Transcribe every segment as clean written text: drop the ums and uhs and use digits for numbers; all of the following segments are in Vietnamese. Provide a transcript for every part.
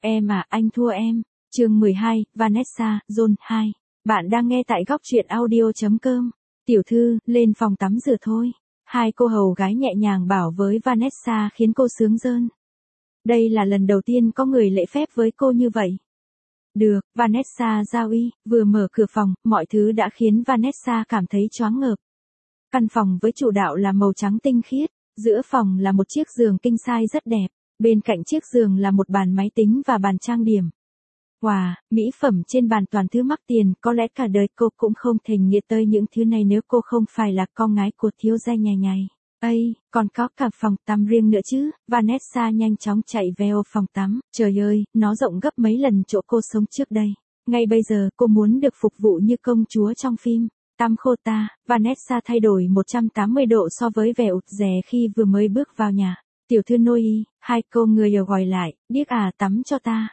Em à, anh thua em. Chương 12, Vanessa, Zone 2. Bạn đang nghe tại góc truyện audio.com. Tiểu thư, lên phòng tắm rửa thôi. Hai cô hầu gái nhẹ nhàng bảo với Vanessa khiến cô sướng rơn. Đây là lần đầu tiên có người lễ phép với cô như vậy. Được, Vanessa giao y, vừa mở cửa phòng, mọi thứ đã khiến Vanessa cảm thấy choáng ngợp. Căn phòng với chủ đạo là màu trắng tinh khiết, giữa phòng là một chiếc giường king size rất đẹp, bên cạnh chiếc giường là một bàn máy tính và bàn trang điểm. Wow, mỹ phẩm trên bàn toàn thứ mắc tiền, có lẽ cả đời cô cũng không thể nghĩ tới những thứ này nếu cô không phải là con gái của thiếu gia nhà nhày. Ây, còn có cả phòng tắm riêng nữa chứ. Vanessa nhanh chóng chạy vào phòng tắm. Trời ơi, nó rộng gấp mấy lần chỗ cô sống trước đây. Ngay bây giờ cô muốn được phục vụ như công chúa trong phim. Tắm khô ta. Vanessa thay đổi 180 độ so với vẻ ụt rè khi vừa mới bước vào nhà. Tiểu thư Noi, hai cô người gọi lại, điếc à, tắm cho ta.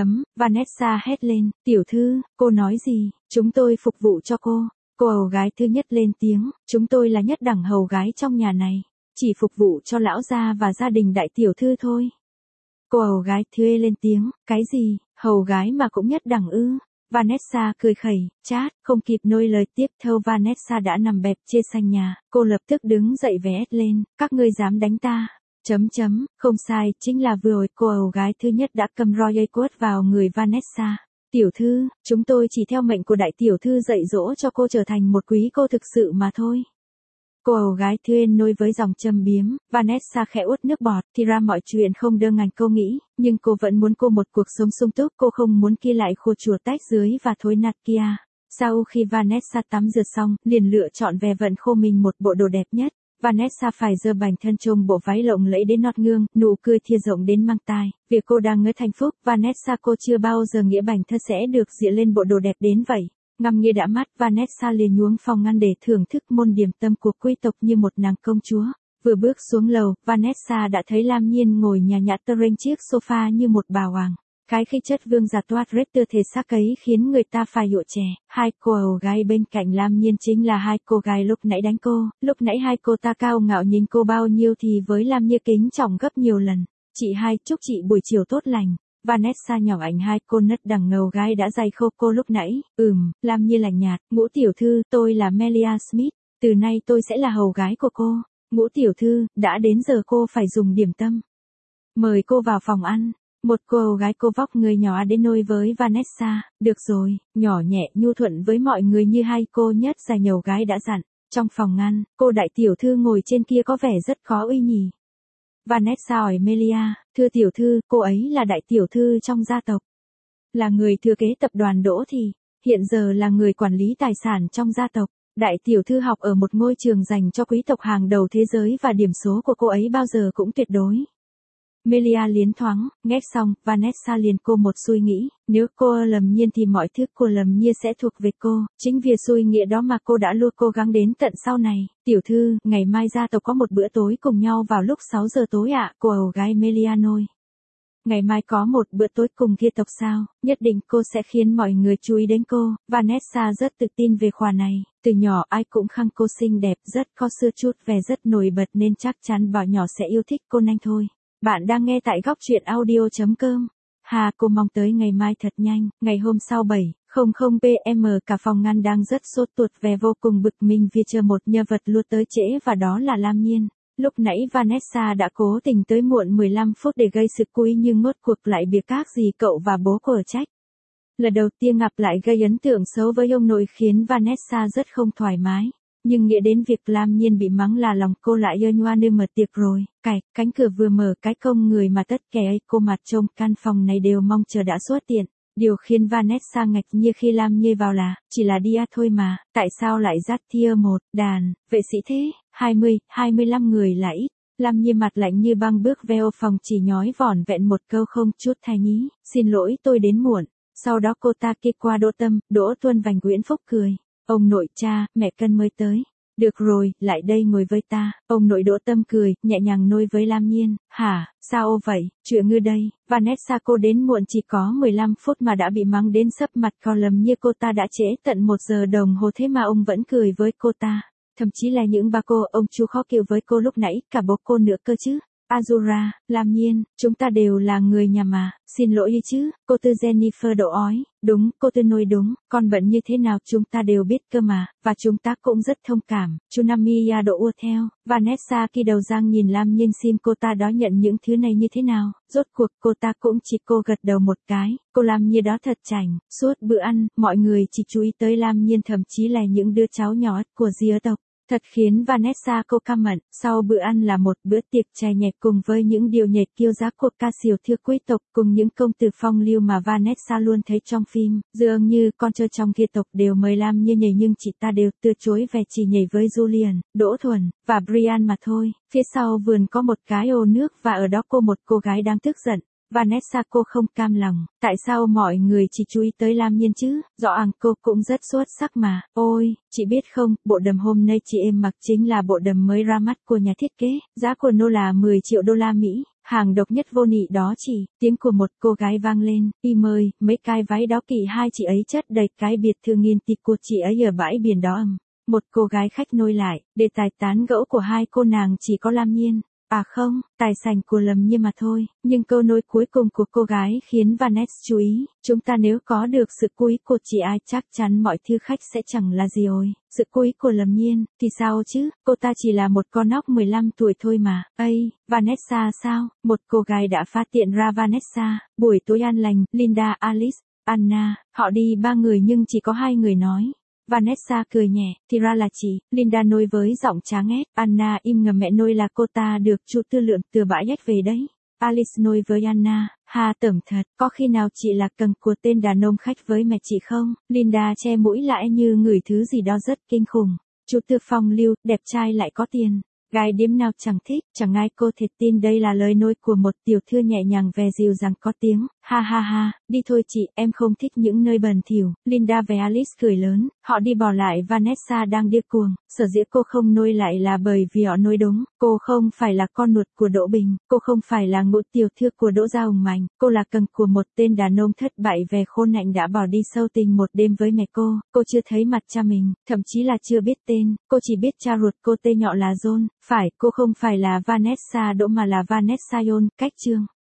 Vanessa hét lên, tiểu thư, cô nói gì, chúng tôi phục vụ cho cô. Cô hầu gái thứ nhất lên tiếng, chúng tôi là nhất đẳng hầu gái trong nhà này, chỉ phục vụ cho lão gia và gia đình đại tiểu thư thôi. Cô hầu gái thứ lên tiếng, cái gì, hầu gái mà cũng nhất đẳng ư? Vanessa cười khẩy, chát, không kịp nôi lời tiếp theo Vanessa đã nằm bẹp trên sàn nhà, cô lập tức đứng dậy vẽ lên, các ngươi dám đánh ta. Không sai, chính là vừa rồi cô hầu gái thứ nhất đã cầm roi quất vào người Vanessa. Tiểu thư, chúng tôi chỉ theo mệnh của đại tiểu thư dạy dỗ cho cô trở thành một quý cô thực sự mà thôi. Cô hầu gái thứ nôi với dòng châm biếm, Vanessa khẽ uất nước bọt, thì ra mọi chuyện không đơn giản cô nghĩ, nhưng cô vẫn muốn cô một cuộc sống sung túc, cô không muốn kia lại khô chùa tách dưới và thối nạt kia. Sau khi Vanessa tắm rửa xong, liền lựa chọn về vận khô mình một bộ đồ đẹp nhất. Vanessa phải giơ bản thân trong bộ váy lộng lẫy đến nót gương, nụ cười thia rộng đến mang tai. Việc cô đang ngỡ hạnh phúc, Vanessa cô chưa bao giờ nghĩ bản thân sẽ được diện lên bộ đồ đẹp đến vậy. Ngắm nghía đã mắt, Vanessa liền nhuốm phòng ngăn để thưởng thức môn điểm tâm của quý tộc như một nàng công chúa. Vừa bước xuống lầu, Vanessa đã thấy Lam Nhiên ngồi nhã nhã trên chiếc sofa như một bà hoàng. Cái khí chất vương giả toát rét tư thế xác ấy khiến người ta phải dỗ trẻ. Hai cô hầu gái bên cạnh Lam Nhiên chính là hai cô gái lúc nãy đánh cô. Lúc nãy hai cô ta cao ngạo nhìn cô bao nhiêu thì với Lam Nhiên kính trọng gấp nhiều lần. Chị hai, chúc chị buổi chiều tốt lành. Vanessa nhỏ ảnh hai cô nất đằng ngầu gái đã dày khô cô lúc nãy. Lam Nhiên lạnh nhạt, ngũ tiểu thư, tôi là Melia Smith. Từ nay tôi sẽ là hầu gái của cô. Ngũ tiểu thư, đã đến giờ cô phải dùng điểm tâm. Mời cô vào phòng ăn. Một cô gái cô vóc người nhỏ đến nôi với Vanessa, được rồi, nhỏ nhẹ nhu thuận với mọi người như hai cô nhất dài nhầu gái đã dặn. Trong phòng ăn, cô đại tiểu thư ngồi trên kia có vẻ rất khó uy nhỉ. Vanessa hỏi Melia, thưa tiểu thư, cô ấy là đại tiểu thư trong gia tộc. Là người thừa kế tập đoàn Đỗ Thị, hiện giờ là người quản lý tài sản trong gia tộc. Đại tiểu thư học ở một ngôi trường dành cho quý tộc hàng đầu thế giới và điểm số của cô ấy bao giờ cũng tuyệt đối. Melia liến thoáng, nghe xong, Vanessa liền cô một suy nghĩ, nếu cô lầm nhiên thì mọi thứ của lầm nhiên sẽ thuộc về cô, chính vì suy nghĩ đó mà cô đã luôn cố gắng đến tận sau này. Tiểu thư, ngày mai gia tộc có một bữa tối cùng nhau vào lúc 6 giờ tối ạ, cô hầu gái Melia nôi. Ngày mai có một bữa tối cùng kia tộc sao, nhất định cô sẽ khiến mọi người chú ý đến cô. Vanessa rất tự tin về khoản này, từ nhỏ ai cũng khăng cô xinh đẹp, rất có xưa chút vẻ rất nổi bật nên chắc chắn bảo nhỏ sẽ yêu thích cô nhanh thôi. Bạn đang nghe tại góc truyện audio.com. Hà, cô mong tới ngày mai thật nhanh. Ngày hôm sau 7:00 PM cả phòng ngăn đang rất sốt ruột vẻ vô cùng bực mình vì chờ một nhân vật luôn tới trễ và đó là Lam Nhiên. Lúc nãy Vanessa đã cố tình tới muộn 15 phút để gây sự cố ý nhưng ngốt cuộc lại bị các gì cậu và bố cô ở trách. Lần đầu tiên gặp lại gây ấn tượng xấu với ông nội khiến Vanessa rất không thoải mái. Nhưng nghĩ đến việc Lam Nhiên bị mắng là lòng cô lại ơi ngoan nơi mở tiệc rồi. Cánh cửa vừa mở cái công người mà tất kẻ ấy cô mặt trông căn phòng này đều mong chờ đã xuất hiện. Điều khiến Vanessa ngạc nhiên khi Lam Nhiên vào là, chỉ là đi thôi mà, tại sao lại dắt theo một đàn, vệ sĩ thế, 25 người là ít. Lam Nhiên mặt lạnh như băng bước vào phòng chỉ nói vỏn vẹn một câu không chút thay nhí, xin lỗi tôi đến muộn. Sau đó cô ta kia qua Đỗ Tâm, Đỗ Tuân và Nguyễn Phúc cười. Ông nội cha, mẹ Cân mới tới. Được rồi, lại đây ngồi với ta. Ông nội Đỗ Tâm cười, nhẹ nhàng nôi với Lam Nhiên. Hả, sao vậy, chuyện ngư đây. Vanessa cô đến muộn chỉ có 15 phút mà đã bị mắng đến sấp mặt còn lầm như cô ta đã trễ tận 1 giờ đồng hồ thế mà ông vẫn cười với cô ta. Thậm chí là những bà cô, ông chú khó chịu với cô lúc nãy, cả bố cô nữa cơ chứ. Azura, Lam Nhiên, chúng ta đều là người nhà mà, xin lỗi đi chứ, cô tư Jennifer độ ói, đúng, cô tư nói đúng, con bận như thế nào chúng ta đều biết cơ mà, và chúng ta cũng rất thông cảm, Chunamiya độ ua theo, Vanessa khi đầu giang nhìn Lam Nhiên xin cô ta đó nhận những thứ này như thế nào, rốt cuộc cô ta cũng chỉ cô gật đầu một cái, cô Lam Nhiên đó thật chảnh, suốt bữa ăn, mọi người chỉ chú ý tới Lam Nhiên thậm chí là những đứa cháu nhỏ của gia tộc. Thật khiến Vanessa cô căm hận, sau bữa ăn là một bữa tiệc chài nhẹt cùng với những điệu nhảy kiêu dã của ca sĩ thưa quý tộc cùng những công tử phong lưu mà Vanessa luôn thấy trong phim, dường như con chơi trong kia tộc đều mời Lam Nhiên nhảy nhưng chị ta đều từ chối vẻ chỉ nhảy với Julian, Đỗ Thuần, và Brian mà thôi, phía sau vườn có một cái ô nước và ở đó cô một cô gái đang tức giận. Vanessa cô không cam lòng, tại sao mọi người chỉ chú ý tới Lam Nhiên chứ, rõ ràng cô cũng rất xuất sắc mà, ôi, chị biết không, bộ đầm hôm nay chị em mặc chính là bộ đầm mới ra mắt của nhà thiết kế, giá của nó là 10 triệu đô la Mỹ, hàng độc nhất vô nhị đó chị, tiếng của một cô gái vang lên, im ơi, mấy cái váy đó kỳ hai chị ấy chất đầy cái biệt thự nghìn tỷ của chị ấy ở bãi biển đó một cô gái khách nối lại, đề tài tán gẫu của hai cô nàng chỉ có Lam Nhiên. À không, tài sản của Lâm Nhiên mà thôi, nhưng câu nói cuối cùng của cô gái khiến Vanessa chú ý, chúng ta nếu có được sự quý của chị ai chắc chắn mọi thứ khách sẽ chẳng là gì rồi, sự quý của Lâm Nhiên, thì sao chứ, cô ta chỉ là một con óc 15 tuổi thôi mà, ây, Vanessa sao, một cô gái đã phát hiện ra Vanessa, buổi tối an lành, Linda, Alice, Anna, họ đi 3 người nhưng chỉ có 2 người nói. Vanessa cười nhẹ, thì ra là chị, Linda nói với giọng tráng ghét, Anna im ngầm mẹ nói là cô ta được chú tư lượm từ bãi ghét về đấy. Alice nói với Anna, hà tởm thật, có khi nào chị là cần của tên đàn ông khách với mẹ chị không? Linda che mũi lại như ngửi thứ gì đó rất kinh khủng. Chú tư phong lưu, đẹp trai lại có tiền. Gái điếm nào chẳng thích, chẳng ai cô thể tin đây là lời nói của một tiểu thư nhẹ nhàng ve dịu dàng có tiếng, ha ha ha, đi thôi chị, em không thích những nơi bẩn thỉu, Linda và Alice cười lớn, họ đi bỏ lại Vanessa đang điên cuồng, sở dĩ cô không nói lại là bởi vì họ nói đúng, cô không phải là con nuột của Đỗ Bình, cô không phải là ngũ tiểu thư của Đỗ Gia Hùng Mạnh, cô là cần của một tên đàn ông thất bại về khôn hạnh đã bỏ đi sâu tình một đêm với mẹ cô chưa thấy mặt cha mình, thậm chí là chưa biết tên, cô chỉ biết cha ruột cô tên nhỏ là John. Phải, cô không phải là Vanessa Đỗ mà là Vanessa Yon, cách chương.